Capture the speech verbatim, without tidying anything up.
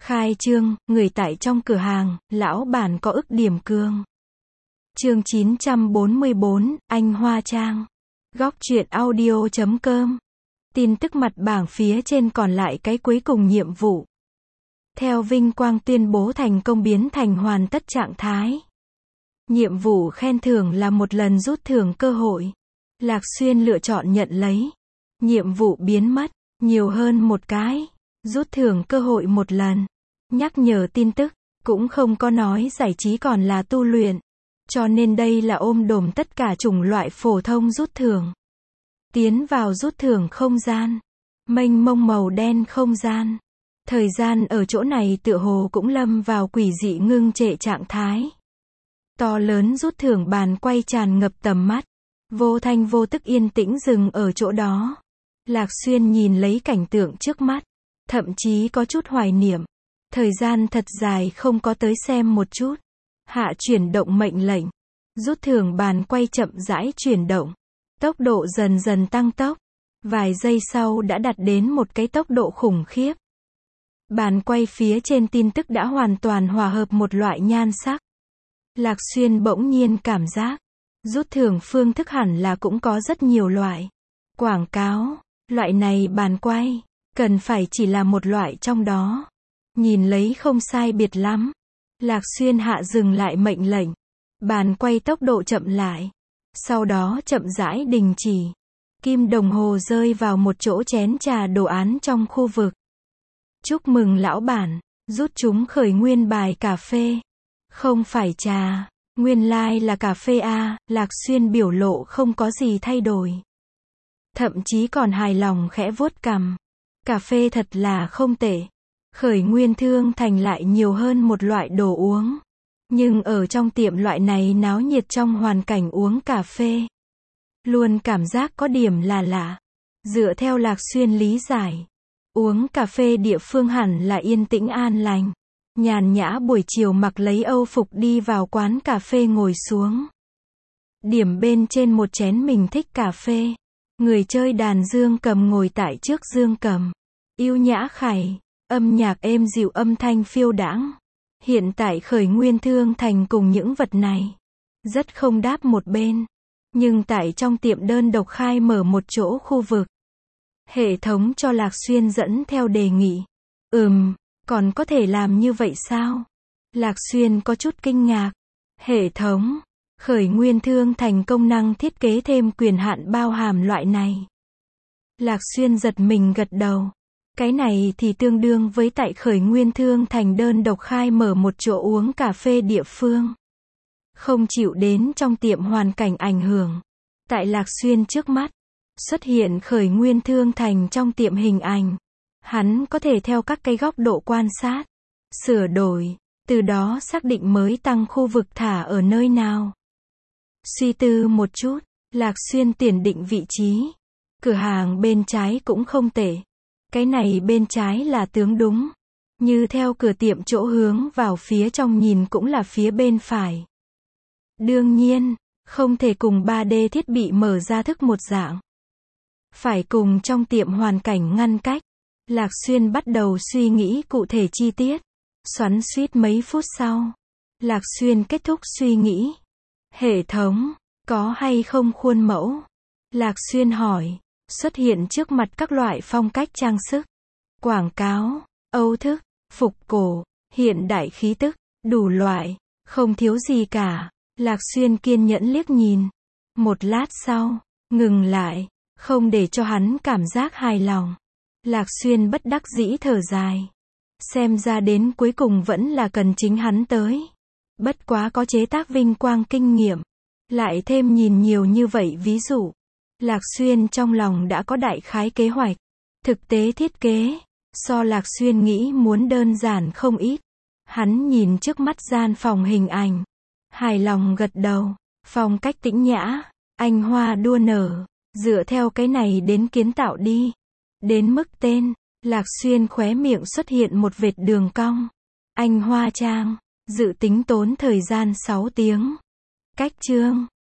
Khai trương, người tại trong cửa hàng, lão bản có ức điểm cương. Chương chín trăm bốn mươi bốn, Anh Hoa Trang. Góc truyện audio chấm com. Tin tức mặt bảng phía trên còn lại cái cuối cùng nhiệm vụ. Theo vinh quang tuyên bố thành công biến thành hoàn tất trạng thái. Nhiệm vụ khen thưởng là một lần rút thưởng cơ hội. Lạc Xuyên lựa chọn nhận lấy. Nhiệm vụ biến mất, nhiều hơn một cái. Rút thưởng cơ hội một lần. Nhắc nhở tin tức, cũng không có nói giải trí còn là tu luyện. Cho nên đây là ôm đồm tất cả chủng loại phổ thông rút thưởng. Tiến vào rút thưởng không gian. Mênh mông màu đen không gian. Thời gian ở chỗ này tựa hồ cũng lâm vào quỷ dị ngưng trệ trạng thái. To lớn rút thưởng bàn quay tràn ngập tầm mắt. Vô thanh vô tức yên tĩnh dừng ở chỗ đó. Lạc Xuyên nhìn lấy cảnh tượng trước mắt. Thậm chí có chút hoài niệm. Thời gian thật dài không có tới xem một chút. Hạ chuyển động mệnh lệnh. Rút thưởng bàn quay chậm rãi chuyển động. Tốc độ dần dần tăng tốc. Vài giây sau đã đạt đến một cái tốc độ khủng khiếp. Bàn quay phía trên tin tức đã hoàn toàn hòa hợp một loại nhan sắc. Lạc Xuyên bỗng nhiên cảm giác. Rút thưởng phương thức hẳn là cũng có rất nhiều loại. Quảng cáo, loại này bàn quay, cần phải chỉ là một loại trong đó. Nhìn lấy không sai biệt lắm. Lạc Xuyên hạ dừng lại mệnh lệnh. Bàn quay tốc độ chậm lại. Sau đó chậm rãi đình chỉ. Kim đồng hồ rơi vào một chỗ chén trà đồ án trong khu vực. Chúc mừng lão bản, rút chúng khởi nguyên bài cà phê. Không phải trà, nguyên lai like là cà phê a. Lạc Xuyên biểu lộ không có gì thay đổi. Thậm chí còn hài lòng khẽ vuốt cằm. Cà phê thật là không tệ. Khởi nguyên thương thành lại nhiều hơn một loại đồ uống. Nhưng ở trong tiệm loại này náo nhiệt trong hoàn cảnh uống cà phê. Luôn cảm giác có điểm là lạ. Dựa theo Lạc Xuyên lý giải. Uống cà phê địa phương hẳn là yên tĩnh an lành. Nhàn nhã buổi chiều mặc lấy âu phục đi vào quán cà phê ngồi xuống. Điểm bên trên một chén mình thích cà phê. Người chơi đàn dương cầm ngồi tại trước dương cầm. Yêu nhã khải. Âm nhạc êm dịu âm thanh phiêu đãng. Hiện tại khởi nguyên thương thành cùng những vật này. Rất không đáp một bên. Nhưng tại trong tiệm đơn độc khai mở một chỗ khu vực. Hệ thống cho Lạc Xuyên dẫn theo đề nghị. Ừm, còn có thể làm như vậy sao? Lạc Xuyên có chút kinh ngạc. Hệ thống, khởi nguyên thương thành công năng thiết kế thêm quyền hạn bao hàm loại này. Lạc Xuyên giật mình gật đầu. Cái này thì tương đương với tại khởi nguyên thương thành đơn độc khai mở một chỗ uống cà phê địa phương. Không chịu đến trong tiệm hoàn cảnh ảnh hưởng. Tại Lạc Xuyên trước mắt, xuất hiện khởi nguyên thương thành trong tiệm hình ảnh. Hắn có thể theo các cái góc độ quan sát, sửa đổi, từ đó xác định mới tăng khu vực thả ở nơi nào. Suy tư một chút, Lạc Xuyên tiền định vị trí. Cửa hàng bên trái cũng không tệ. Cái này bên trái là tướng đúng. Như theo cửa tiệm chỗ hướng vào phía trong nhìn cũng là phía bên phải. Đương nhiên, không thể cùng ba D thiết bị mở ra thức một dạng. Phải cùng trong tiệm hoàn cảnh ngăn cách. Lạc Xuyên bắt đầu suy nghĩ cụ thể chi tiết. Xoắn xuýt mấy phút sau. Lạc Xuyên kết thúc suy nghĩ. Hệ thống, có hay không khuôn mẫu? Lạc Xuyên hỏi. Xuất hiện trước mặt các loại phong cách trang sức. Quảng cáo, Âu thức, phục cổ, hiện đại khí tức, đủ loại. Không thiếu gì cả. Lạc Xuyên kiên nhẫn liếc nhìn. Một lát sau, ngừng lại. Không để cho hắn cảm giác hài lòng. Lạc Xuyên bất đắc dĩ thở dài. Xem ra đến cuối cùng vẫn là cần chính hắn tới. Bất quá có chế tác vinh quang kinh nghiệm. Lại thêm nhìn nhiều như vậy ví dụ. Lạc Xuyên trong lòng đã có đại khái kế hoạch. Thực tế thiết kế, so Lạc Xuyên nghĩ muốn đơn giản không ít. Hắn nhìn trước mắt gian phòng hình ảnh. Hài lòng gật đầu. Phong cách tĩnh nhã, anh hoa đua nở. Dựa theo cái này đến kiến tạo đi. Đến mức tên, Lạc Xuyên khóe miệng xuất hiện một vệt đường cong. Anh Hoa Trang, dự tính tốn thời gian sáu tiếng. Cách chương,